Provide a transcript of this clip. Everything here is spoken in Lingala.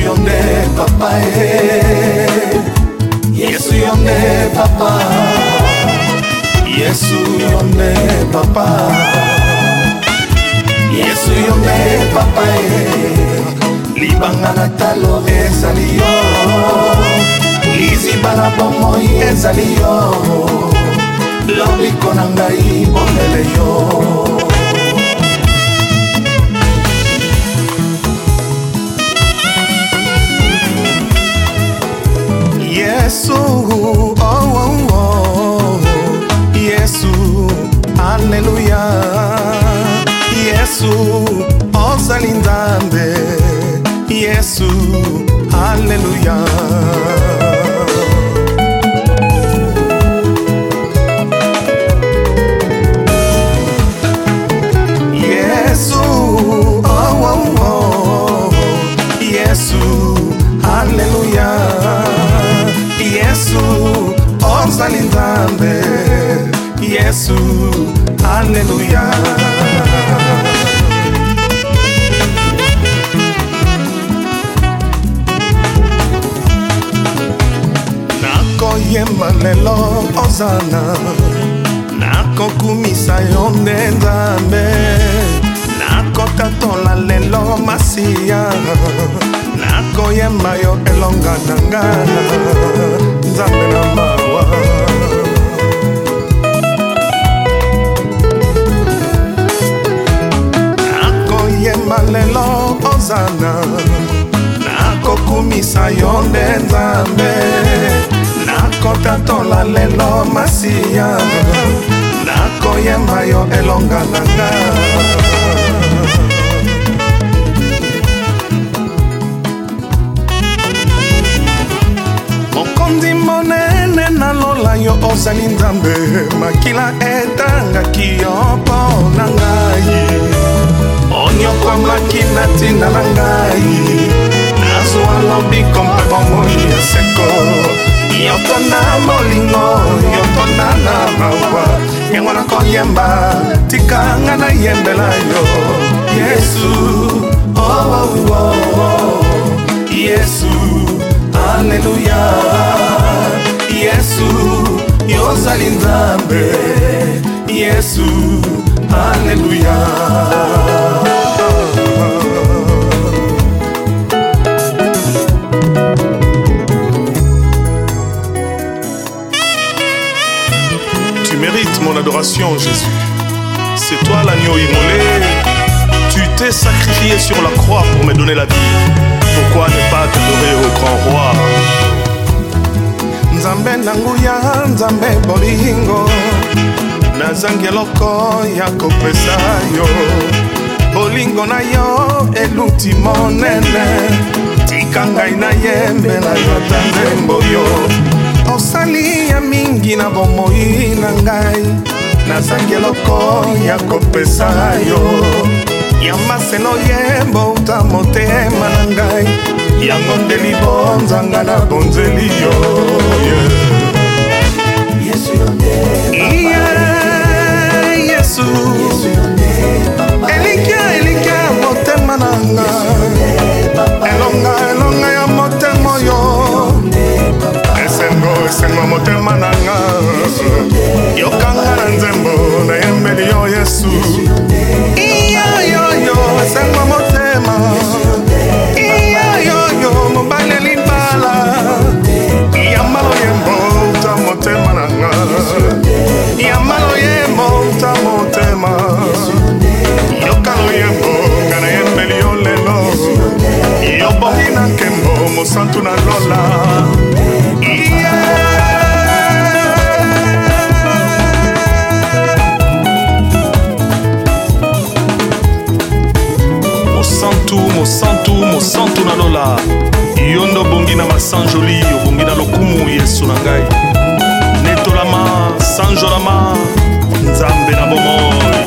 yonde papa Yesu yonde papa Yesu yonde papa Yesu yonde papa libanga na talo ezali yo liziba na bomoi ezali yo lobiko na ngai bomele yo Yesu, oh, oh, oh. Yesu, Alleluia. Yesu, ozali Nzambe. Yesu, Alleluia. Yesu, oh, oh, oh. Yesu, Alleluia. Yesu, ozali Nzambe. Yesu, Alleluia. Nakoyemba lelo ozana, nakokumisa yo nde Nzambe, nakotatola lelo masiya, nakoyemba yo elonga nanga Nzambe na mawa nakoyemba lelo ozana nakokumisa yo nde Nzambe nakotatola lelo masiya nakoyemba yo elonga nanga mokonzi monene nalola yo ozali Nzambe makila etangaki yo mpo na ngai onyokwamaki na ntina na ngai nazwa lobiko mpe bomoi ya seko yotona molingo yotona na mawa yango nakoyemba tikanga na yembela yo Yesu oh, oh, oh, oh. Yesu Alleluia. Yesu yozali Nzambe. Yesu Alleluia. Tu mérites mon adoration, Jésus. C'est toi l'agneau immolé. Tu t'es sacrifié sur la croix pour me donner la vie. Pourquoi ne pas t'adorer au grand roi? Nzambe nanguya, Nzambe bolingo nazangi eloko ya kopesa yo bolingo na yo eluti monene tika ngai na yembela yo ata nzembo yo osali ya mingi na bomoi na ngai nazangi eloko ya kopesa yo yamaselo yembo uta motema na ngai yango nde libonzanga na bonzeli yo Yesu elikia motema na nga elonga ya motema yo esengo motema na nga yokanga na nzembo na yembeli yo Yesu esengo motema mobale libala yamalo yembo uta motema na nga yamalo yembo uta motema yokalo yembo nga na yembeli yo lelo yobongi na nkembo mosantu na lola mosantu na lola yondo bongi na masanjoli obongi na lokumu Yesu na ngai netolama sanjolama Nzambe na bomoi